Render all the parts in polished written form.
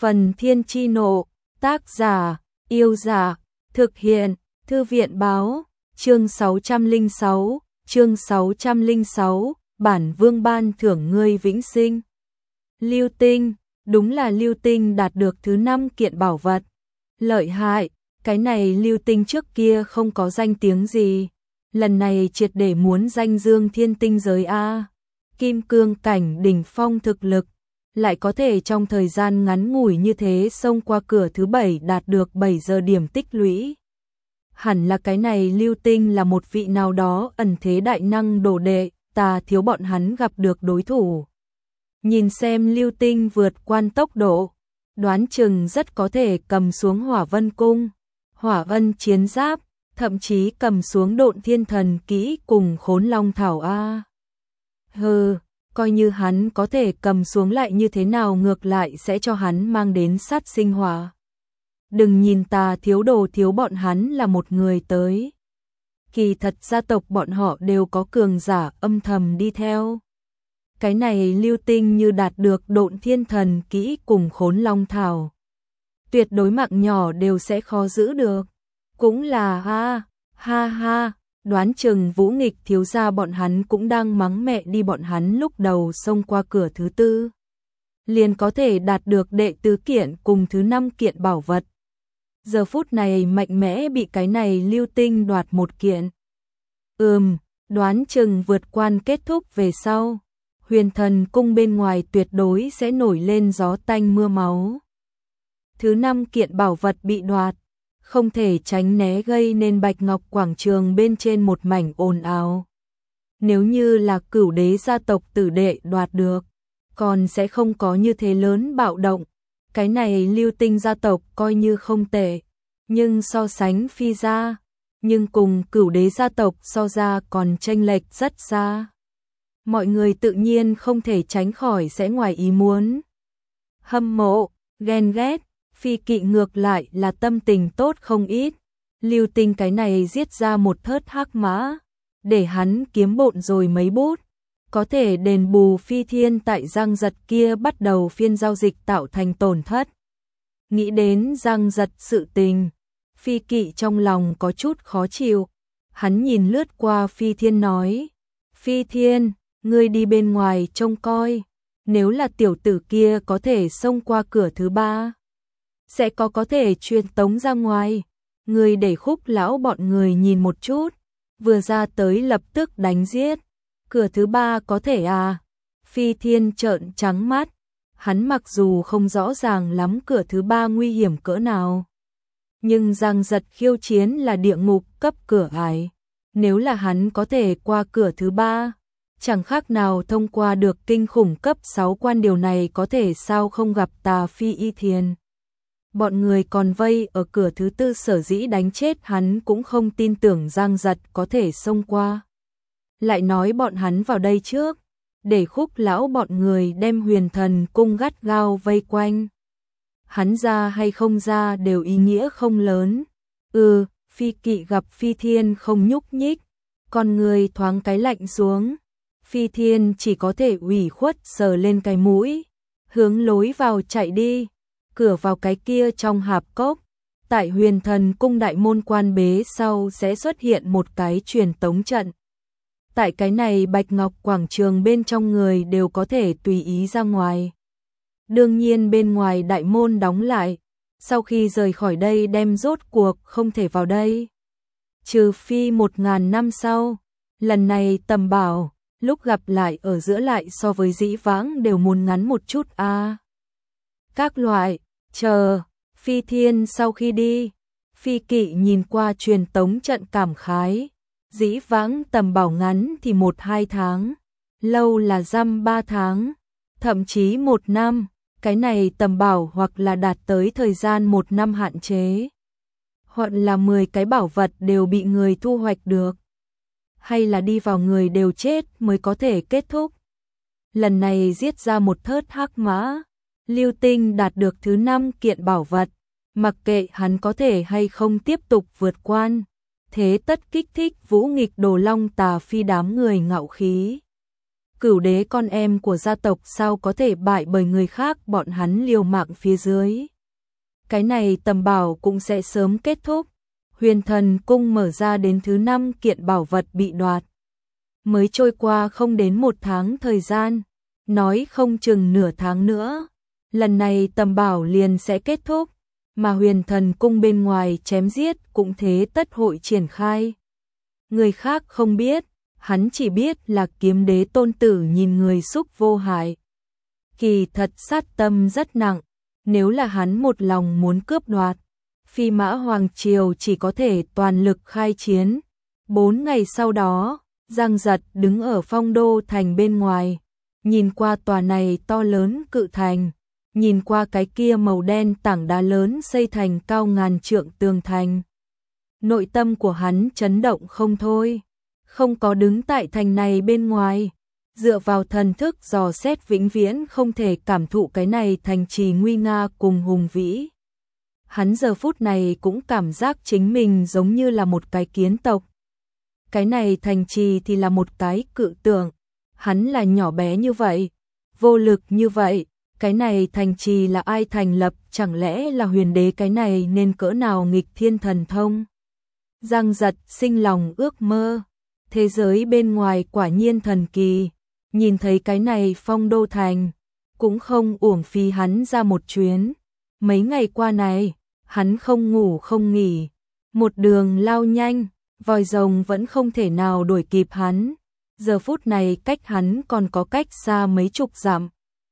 Phần Thiên Chi Nộ, tác giả, Yêu Giả, thực hiện, Thư viện Báo, chương 606, bản vương ban thưởng ngươi vĩnh sinh. Lưu Tinh, đúng là Lưu Tinh đạt được thứ 5 kiện bảo vật. Lợi hại, cái này Lưu Tinh trước kia không có danh tiếng gì. Lần này triệt để muốn danh dương thiên tinh giới A. Kim cương cảnh đỉnh phong thực lực, lại có thể trong thời gian ngắn ngủi như thế xông qua cửa thứ 7 đạt được 7 giờ điểm tích lũy. Hẳn là cái này Lưu Tinh là một vị nào đó ẩn thế đại năng đồ đệ, ta thiếu bọn hắn gặp được đối thủ. Nhìn xem Lưu Tinh vượt qua tốc độ, đoán chừng rất có thể cầm xuống Hỏa Vân Cung, Hỏa Vân Chiến Giáp, thậm chí cầm xuống Độn Thiên Thần Kỹ cùng Khốn Long Thảo A. Hừ, coi như hắn có thể cầm xuống lại như thế nào, ngược lại sẽ cho hắn mang đến sát sinh hỏa. Đừng nhìn ta thiếu đồ thiếu bọn hắn là một người tới. Kỳ thật gia tộc bọn họ đều có cường giả âm thầm đi theo. Cái này Lưu Tinh như đạt được Độn Thiên Thần Kỹ cùng Khốn Long Thảo, tuyệt đối mạng nhỏ đều sẽ khó giữ được. Cũng là ha, đoán chừng Vũ Nghịch thiếu gia bọn hắn cũng đang mắng mẹ đi bọn hắn lúc đầu xông qua cửa thứ 4. Liền có thể đạt được đệ tứ kiện cùng thứ 5 kiện bảo vật. Giờ phút này mạnh mẽ bị cái này Lưu Tinh đoạt một kiện. Đoán chừng vượt quan kết thúc về sau, Huyền Thần Cung bên ngoài tuyệt đối sẽ nổi lên gió tanh mưa máu. Thứ 5 kiện bảo vật bị đoạt, không thể tránh né gây nên Bạch Ngọc Quảng Trường bên trên một mảnh ồn ào. Nếu như là Cửu Đế gia tộc tử đệ đoạt được, còn sẽ không có như thế lớn bạo động. Cái này Lưu Tinh gia tộc coi như không tệ, nhưng so sánh Phi gia, nhưng cùng Cửu Đế gia tộc so ra còn chênh lệch rất xa. Mọi người tự nhiên không thể tránh khỏi sẽ ngoài ý muốn hâm mộ, ghen ghét. Phi Kỵ ngược lại là tâm tình tốt không ít. Lưu Tinh cái này giết ra một thớt hắc mã, để hắn kiếm bộn rồi mấy bút, có thể đền bù Phi Thiên tại Giang Giật kia bắt đầu phiên giao dịch tạo thành tổn thất. Nghĩ đến Giang Giật sự tình, Phi Kỵ trong lòng có chút khó chịu. Hắn nhìn lướt qua Phi Thiên nói, Phi Thiên, ngươi đi bên ngoài trông coi, nếu là tiểu tử kia có thể xông qua cửa thứ 3, sẽ có thể truyền tống ra ngoài. Người để Khúc lão bọn người nhìn một chút, vừa ra tới lập tức đánh giết. Cửa thứ 3 có thể à? Phi Thiên trợn trắng mắt, hắn mặc dù không rõ ràng lắm cửa thứ 3 nguy hiểm cỡ nào, nhưng Giang Giật khiêu chiến là địa ngục cấp cửa ải, nếu là hắn có thể qua cửa thứ 3, chẳng khác nào thông qua được kinh khủng cấp 6 quan, điều này có thể sao không gặp Tà Phi Y Thiền. Bọn người còn vây ở cửa thứ 4 sở dĩ đánh chết hắn cũng không tin tưởng Giang Giật có thể xông qua. Lại nói bọn hắn vào đây trước, để Khúc lão bọn người đem Huyền Thần Cung gắt gao vây quanh. Hắn ra hay không ra đều ý nghĩa không lớn. Phi Kỵ gặp Phi Thiên không nhúc nhích, con người thoáng cái lạnh xuống. Phi Thiên chỉ có thể ủy khuất sờ lên cái mũi, hướng lối vào chạy đi. Cửa vào cái kia trong hạp cốc, tại Huyền Thần Cung đại môn quan bế sau sẽ xuất hiện một cái truyền tống trận. Tại cái này Bạch Ngọc Quảng Trường bên trong người đều có thể tùy ý ra ngoài. Đương nhiên bên ngoài đại môn đóng lại, sau khi rời khỏi đây đem rốt cuộc không thể vào đây. Trừ phi 1000 năm sau, lần này Tầm Bảo, lúc gặp lại ở giữa lại so với dĩ vãng đều muốn ngắn một chút a. Các loại, chờ, Phi Thiên sau khi đi, Phi Kỵ nhìn qua truyền tống trận cảm khái, dĩ vãng Tầm Bảo ngắn thì 1-2 tháng, lâu là dăm 3 tháng, thậm chí 1 năm, cái này Tầm Bảo hoặc là đạt tới thời gian 1 năm hạn chế, hoặc là 10 cái bảo vật đều bị người thu hoạch được, hay là đi vào người đều chết mới có thể kết thúc. Lần này giết ra một thớt hắc mã, Lưu Tinh đạt được thứ 5 kiện bảo vật, mặc kệ hắn có thể hay không tiếp tục vượt quan, thế tất kích thích Vũ Nghịch Đồ Long Tà Phi đám người ngạo khí. Cửu đế con em của gia tộc sao có thể bại bởi người khác, bọn hắn liều mạng phía dưới. Cái này tầm bảo cũng sẽ sớm kết thúc. Huyền Thần Cung mở ra đến thứ 5 kiện bảo vật bị đoạt. Mới trôi qua không đến 1 tháng thời gian, nói không chừng nửa tháng nữa. Lần này tầm bảo liền sẽ kết thúc, mà Huyền Thần Cung bên ngoài chém giết cũng thế tất hội triển khai. Người khác không biết, hắn chỉ biết là Kiếm Đế tôn tử nhìn người xúc vô hại. Kỳ thật sát tâm rất nặng, nếu là hắn một lòng muốn cướp đoạt, Phi Mã Hoàng Triều chỉ có thể toàn lực khai chiến. 4 ngày sau đó, Giang Giật đứng ở Phong Đô thành bên ngoài, nhìn qua tòa này to lớn cự thành, nhìn qua cái kia màu đen tảng đá lớn xây thành cao ngàn trượng tường thành. Nội tâm của hắn chấn động không thôi, không có đứng tại thành này bên ngoài, dựa vào thần thức dò xét vĩnh viễn không thể cảm thụ cái này thành trì nguy nga cùng hùng vĩ. Hắn giờ phút này cũng cảm giác chính mình giống như là một cái kiến tộc. Cái này thành trì thì là một cái cự tượng, hắn là nhỏ bé như vậy, vô lực như vậy, cái này thành trì là ai thành lập, chẳng lẽ là Huyền Đế, cái này nên cỡ nào nghịch thiên thần thông. Giang Giật sinh lòng ước mơ, thế giới bên ngoài quả nhiên thần kỳ, nhìn thấy cái này Phong Đô thành, cũng không uổng phí hắn ra một chuyến. Mấy ngày qua này, hắn không ngủ không nghỉ, một đường lao nhanh, vòi rồng vẫn không thể nào đuổi kịp hắn. Giờ phút này cách hắn còn có cách xa mấy chục dặm.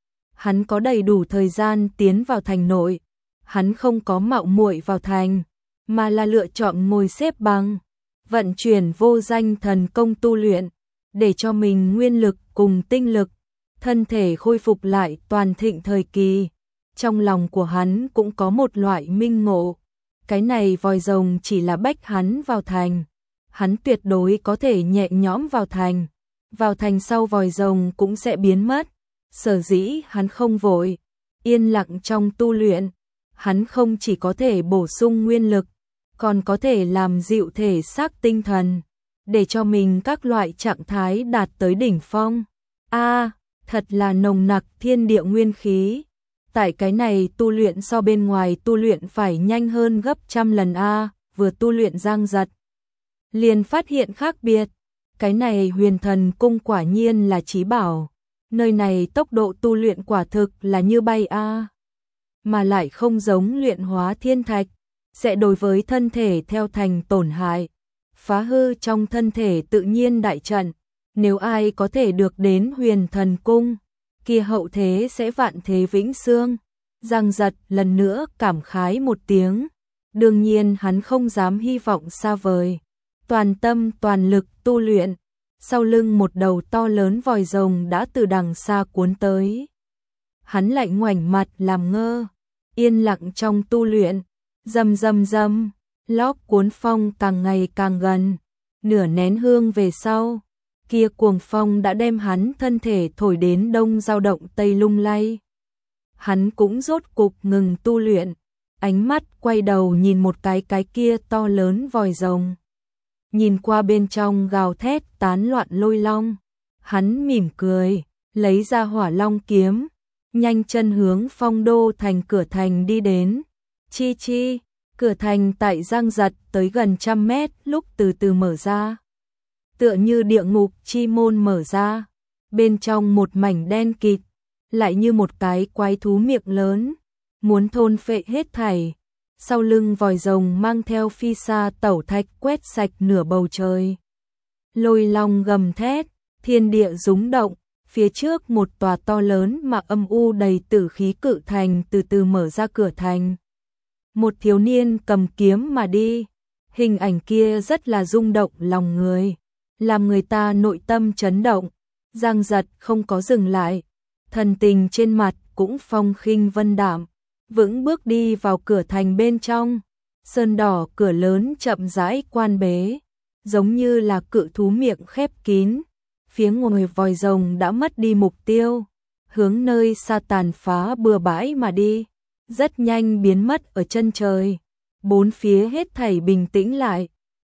Hắn có đầy đủ thời gian tiến vào thành nội, hắn không có mạo muội vào thành, mà là lựa chọn ngồi xếp bằng, vận chuyển vô danh thần công tu luyện, để cho mình nguyên lực cùng tinh lực, thân thể khôi phục lại toàn thịnh thời kỳ. Trong lòng của hắn cũng có một loại minh ngộ, cái này vòi rồng chỉ là bách hắn vào thành, hắn tuyệt đối có thể nhẹ nhõm vào thành sau vòi rồng cũng sẽ biến mất. Sở dĩ hắn không vội, yên lặng trong tu luyện, hắn không chỉ có thể bổ sung nguyên lực, còn có thể làm dịu thể xác tinh thần, để cho mình các loại trạng thái đạt tới đỉnh phong. Thật là nồng nặc thiên địa nguyên khí. Tại cái này tu luyện so bên ngoài tu luyện phải nhanh hơn gấp trăm lần vừa tu luyện Giang Giật liền phát hiện khác biệt, cái này Huyền Thần Cung quả nhiên là chí bảo, nơi này tốc độ tu luyện quả thực là như bay mà lại không giống luyện hóa thiên thạch, sẽ đối với thân thể theo thành tổn hại, phá hư trong thân thể tự nhiên đại trận, nếu ai có thể được đến Huyền Thần Cung, kia hậu thế sẽ vạn thế vĩnh xương. Giang Giật lần nữa cảm khái một tiếng, đương nhiên hắn không dám hy vọng xa vời, toàn tâm toàn lực tu luyện, sau lưng một đầu to lớn vòi rồng đã từ đằng xa cuốn tới. Hắn lại ngoảnh mặt làm ngơ, yên lặng trong tu luyện, rầm rầm rầm, lốc cuốn phong càng ngày càng gần, nửa nén hương về sau, kia cuồng phong đã đem hắn thân thể thổi đến đông dao động tây lung lay. Hắn cũng rốt cục ngừng tu luyện, ánh mắt quay đầu nhìn một cái kia to lớn vòi rồng. Nhìn qua bên trong gào thét tán loạn lôi long, hắn mỉm cười, lấy ra Hỏa Long kiếm, nhanh chân hướng Phong Đô thành cửa thành đi đến. Chi, cửa thành tại Giang Giật tới gần 100 mét lúc từ từ mở ra. Tựa như địa ngục chi môn mở ra, bên trong một mảnh đen kịt, lại như một cái quái thú miệng lớn, muốn thôn phệ hết thảy. Sau lưng vòi rồng mang theo phi sa tẩu thạch quét sạch nửa bầu trời. Lôi long gầm thét, thiên địa rúng động, phía trước một tòa to lớn mà âm u đầy tử khí cự thành từ từ mở ra cửa thành. Một thiếu niên cầm kiếm mà đi, hình ảnh kia rất là rung động lòng người, làm người ta nội tâm chấn động. Giang Giật không có dừng lại, thần tình trên mặt cũng phong khinh vân đạm, vững bước đi vào cửa thành bên trong. Sơn đỏ cửa lớn chậm rãi quan bế, giống như là cự thú miệng khép kín. Phía ngoài vòi rồng đã mất đi mục tiêu, hướng nơi xa tàn phá bừa bãi mà đi, rất nhanh biến mất ở chân trời. Bốn phía hết thảy bình tĩnh lại,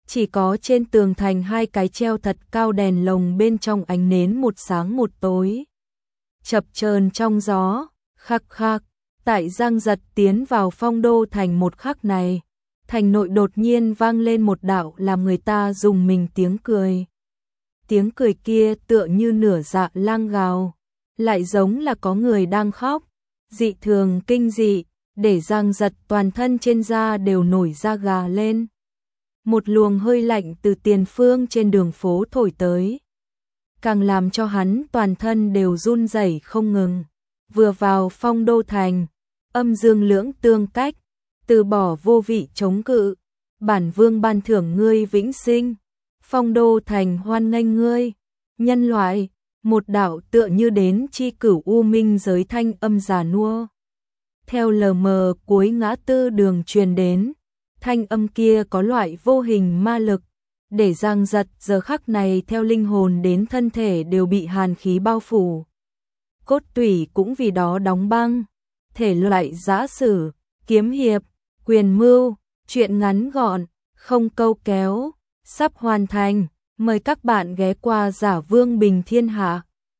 Chỉ có trên tường thành hai cái treo thật cao đèn lồng bên trong ánh nến một sáng một tối. Chập chờn trong gió, khắc khắc, tại Giang Giật tiến vào Phong Đô thành một khắc này, thành nội đột nhiên vang lên một đạo làm người ta rùng mình tiếng cười. Tiếng cười kia tựa như nửa dạ lang gào, lại giống là có người đang khóc, dị thường kinh dị, để Giang Giật toàn thân trên da đều nổi da gà lên. Một luồng hơi lạnh từ tiền phương trên đường phố thổi tới, càng làm cho hắn toàn thân đều run rẩy không ngừng. Vừa vào Phong Đô thành, âm dương lưỡng tương cách, từ bỏ vô vị chống cự, bản vương ban thưởng ngươi vĩnh sinh. Phong Đô thành hoan nghênh ngươi, nhân loại. Một đạo tựa như đến chi cửu u minh giới thanh âm già nua theo lờ mờ cuối ngã tư đường truyền đến. Thanh âm kia có loại vô hình ma lực, để Giang Giật giờ khắc này theo linh hồn đến thân thể đều bị hàn khí bao phủ. Cốt tủy cũng vì đó đóng băng. Thể loại giã sử, kiếm hiệp, quyền mưu, truyện ngắn gọn, không câu kéo, sắp hoàn thành. Mời các bạn ghé qua Giả Vương Bình Thiên Hạ.